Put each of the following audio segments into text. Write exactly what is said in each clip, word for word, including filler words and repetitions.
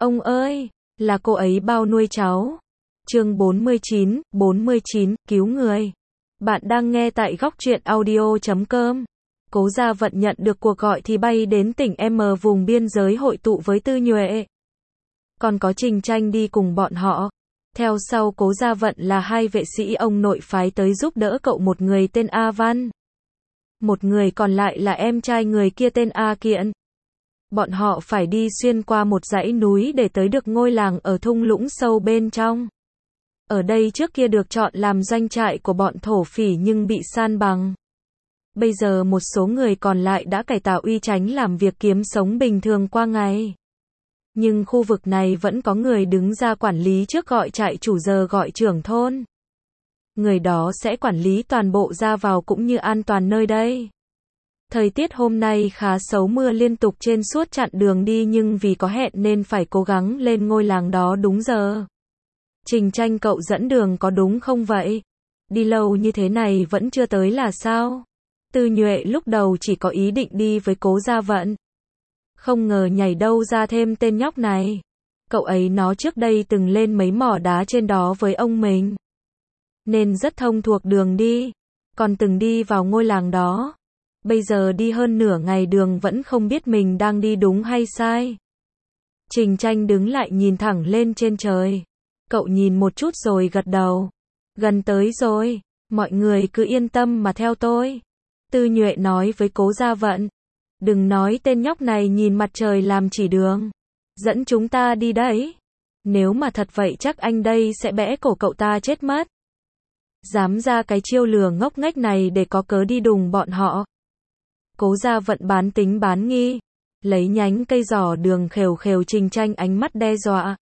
Ông ơi, là cô ấy bao nuôi cháu. Chương bốn mươi chín, bốn mươi chín, cứu người. Bạn đang nghe tại góc truyện audio chấm com. Cố Gia Vận nhận được cuộc gọi thì bay đến tỉnh M vùng biên giới hội tụ với Tư Nhuệ. Còn có Trình Tranh đi cùng bọn họ. Theo sau Cố Gia Vận là hai vệ sĩ ông nội phái tới giúp đỡ cậu, một người tên A Văn. Một người còn lại là em trai người kia tên A Kiện. Bọn họ phải đi xuyên qua một dãy núi để tới được ngôi làng ở thung lũng sâu bên trong. Ở đây trước kia được chọn làm doanh trại của bọn thổ phỉ nhưng bị san bằng. Bây giờ một số người còn lại đã cải tạo uy chánh làm việc kiếm sống bình thường qua ngày. Nhưng khu vực này vẫn có người đứng ra quản lý trước gọi trại chủ, giờ gọi trưởng thôn. Người đó sẽ quản lý toàn bộ ra vào cũng như an toàn nơi đây. Thời tiết hôm nay khá xấu, mưa liên tục trên suốt chặn đường đi, nhưng vì có hẹn nên phải cố gắng lên ngôi làng đó đúng giờ. Trình Tranh, cậu dẫn đường có đúng không vậy? Đi lâu như thế này vẫn chưa tới là sao? Tư Nhuệ lúc đầu chỉ có ý định đi với Cố Gia Vận. Không ngờ nhảy đâu ra thêm tên nhóc này. Cậu ấy nó trước đây từng lên mấy mỏ đá trên đó với ông mình, nên rất thông thuộc đường đi. Còn từng đi vào ngôi làng đó. Bây giờ đi hơn nửa ngày đường vẫn không biết mình đang đi đúng hay sai. Trình Tranh đứng lại nhìn thẳng lên trên trời. Cậu nhìn một chút rồi gật đầu. Gần tới rồi, mọi người cứ yên tâm mà theo tôi. Tư Nhuệ nói với Cố Gia Vận. Đừng nói tên nhóc này nhìn mặt trời làm chỉ đường. Dẫn chúng ta đi đấy. Nếu mà thật vậy chắc anh đây sẽ bẽ cổ cậu ta chết mất. Dám ra cái chiêu lừa ngốc nghếch này để có cớ đi đùng bọn họ. Cố Gia Vận bán tính bán nghi, lấy nhánh cây giỏ đường khều khều Trình Tranh, ánh mắt đe dọa.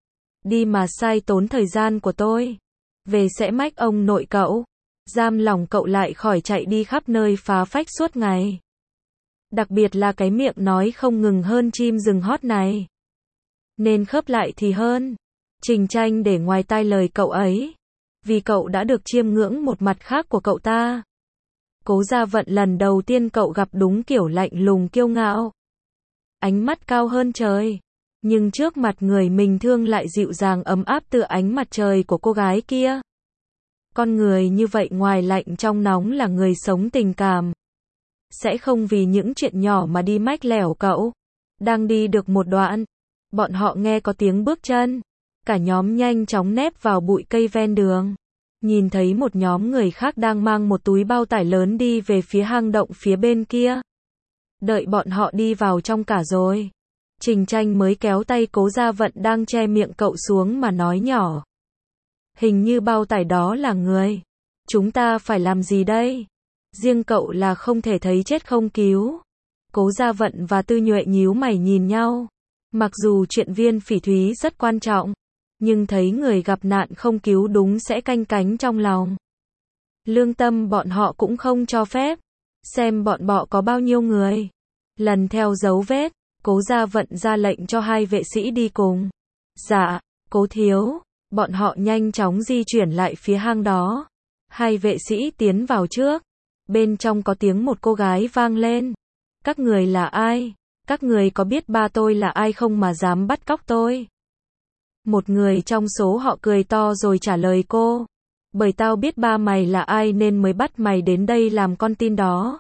Đi mà sai tốn thời gian của tôi. Về sẽ mách ông nội cậu. Giam lỏng cậu lại khỏi chạy đi khắp nơi phá phách suốt ngày. Đặc biệt là cái miệng nói không ngừng hơn chim rừng hót này. Nên khớp lại thì hơn. Trình Tranh để ngoài tai lời cậu ấy. Vì cậu đã được chiêm ngưỡng một mặt khác của cậu ta. Cố Gia Vận lần đầu tiên cậu gặp đúng kiểu lạnh lùng kiêu ngạo. Ánh mắt cao hơn trời. Nhưng trước mặt người mình thương lại dịu dàng ấm áp tựa ánh mặt trời của cô gái kia. Con người như vậy ngoài lạnh trong nóng là người sống tình cảm. Sẽ không vì những chuyện nhỏ mà đi mách lẻo cậu. Đang đi được một đoạn, bọn họ nghe có tiếng bước chân. Cả nhóm nhanh chóng nép vào bụi cây ven đường. Nhìn thấy một nhóm người khác đang mang một túi bao tải lớn đi về phía hang động phía bên kia. Đợi bọn họ đi vào trong cả rồi, Trình Tranh mới kéo tay Cố Gia Vận đang che miệng cậu xuống mà nói nhỏ. Hình như bao tải đó là người. Chúng ta phải làm gì đây? Riêng cậu là không thể thấy chết không cứu. Cố Gia Vận và Tư Nhuệ nhíu mày nhìn nhau. Mặc dù chuyện viên phỉ thúy rất quan trọng, nhưng thấy người gặp nạn không cứu đúng sẽ canh cánh trong lòng. Lương tâm bọn họ cũng không cho phép. Xem bọn bọ có bao nhiêu người. Lần theo dấu vết, Cố Gia Vận ra lệnh cho hai vệ sĩ đi cùng. Dạ, Cố thiếu. Bọn họ nhanh chóng di chuyển lại phía hang đó. Hai vệ sĩ tiến vào trước. Bên trong có tiếng một cô gái vang lên. Các người là ai? Các người có biết ba tôi là ai không mà dám bắt cóc tôi? Một người trong số họ cười to rồi trả lời cô. Bởi tao biết ba mày là ai nên mới bắt mày đến đây làm con tin đó.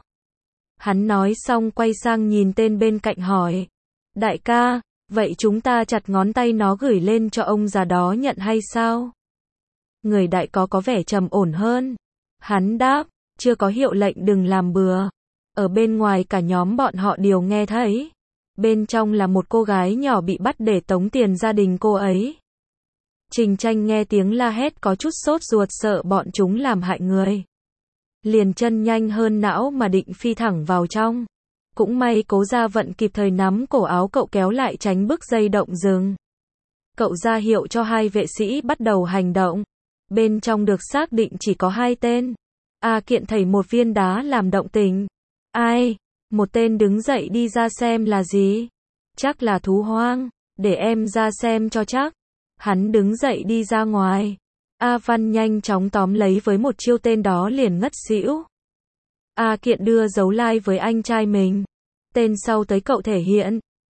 Hắn nói xong quay sang nhìn tên bên cạnh hỏi. Đại ca, vậy chúng ta chặt ngón tay nó gửi lên cho ông già đó nhận hay sao? Người đại có có vẻ trầm ổn hơn. Hắn đáp, chưa có hiệu lệnh đừng làm bừa. Ở bên ngoài cả nhóm bọn họ đều nghe thấy. Bên trong là một cô gái nhỏ bị bắt để tống tiền gia đình cô ấy. Trình Tranh nghe tiếng la hét có chút sốt ruột, sợ bọn chúng làm hại người. Liền chân nhanh hơn não mà định phi thẳng vào trong. Cũng may Cố Gia Vận kịp thời nắm cổ áo cậu kéo lại tránh bức dây động rừng. Cậu ra hiệu cho hai vệ sĩ bắt đầu hành động. Bên trong được xác định chỉ có hai tên. A Kiện thảy một viên đá làm động tình. Ai? Một tên đứng dậy đi ra xem là gì? Chắc là thú hoang. Để em ra xem cho chắc. Hắn đứng dậy đi ra ngoài. A Văn nhanh chóng tóm lấy với một chiêu, tên đó liền ngất xỉu. A Kiện đưa dấu like với anh trai mình. Tên sau tới cậu thể hiện.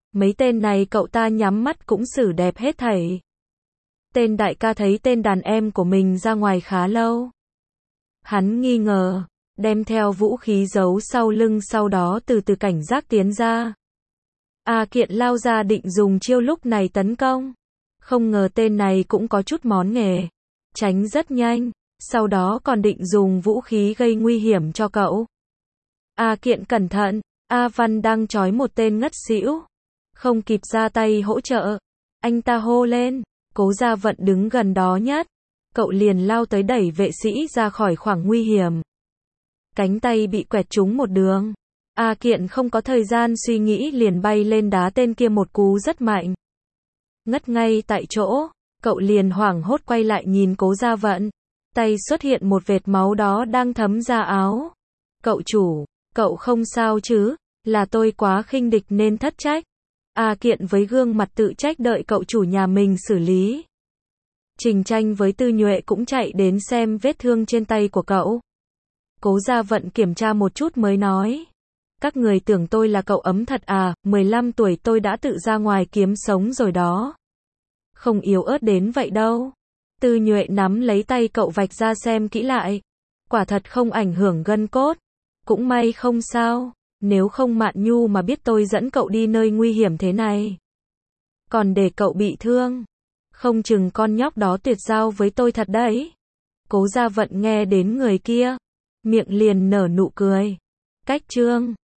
Mấy tên này cậu ta nhắm mắt cũng xử đẹp hết thảy. Tên đại ca thấy tên đàn em của mình ra ngoài khá lâu. Hắn nghi ngờ, đem theo vũ khí giấu sau lưng, sau đó từ từ cảnh giác tiến ra. A Kiện lao ra định dùng chiêu lúc này tấn công. Không ngờ tên này cũng có chút món nghề. Tránh rất nhanh, sau đó còn định dùng vũ khí gây nguy hiểm cho cậu. A Kiện cẩn thận, A Văn đang trói một tên ngất xỉu. Không kịp ra tay hỗ trợ. Anh ta hô lên, Cố Gia Vận đứng gần đó nhất. Cậu liền lao tới đẩy vệ sĩ ra khỏi khoảng nguy hiểm. Cánh tay bị quẹt trúng một đường. A Kiện không có thời gian suy nghĩ liền bay lên đá tên kia một cú rất mạnh. Ngất ngay tại chỗ, cậu liền hoảng hốt quay lại nhìn Cố Gia Vận. Tay xuất hiện một vệt máu đó đang thấm ra áo. Cậu chủ, cậu không sao chứ, là tôi quá khinh địch nên thất trách. A Kiện với gương mặt tự trách đợi cậu chủ nhà mình xử lý. Trình Tranh với Tư Nhuệ cũng chạy đến xem vết thương trên tay của cậu. Cố Gia Vận kiểm tra một chút mới nói. Các người tưởng tôi là cậu ấm thật à, mười lăm tuổi tôi đã tự ra ngoài kiếm sống rồi đó. Không yếu ớt đến vậy đâu. Tư Nhuệ nắm lấy tay cậu vạch ra xem kỹ lại. Quả thật không ảnh hưởng gân cốt. Cũng may không sao, nếu không Mạn Nhu mà biết tôi dẫn cậu đi nơi nguy hiểm thế này. Còn để cậu bị thương. Không chừng con nhóc đó tuyệt giao với tôi thật đấy. Cố Gia Vận nghe đến người kia. Miệng liền nở nụ cười. Cách trương.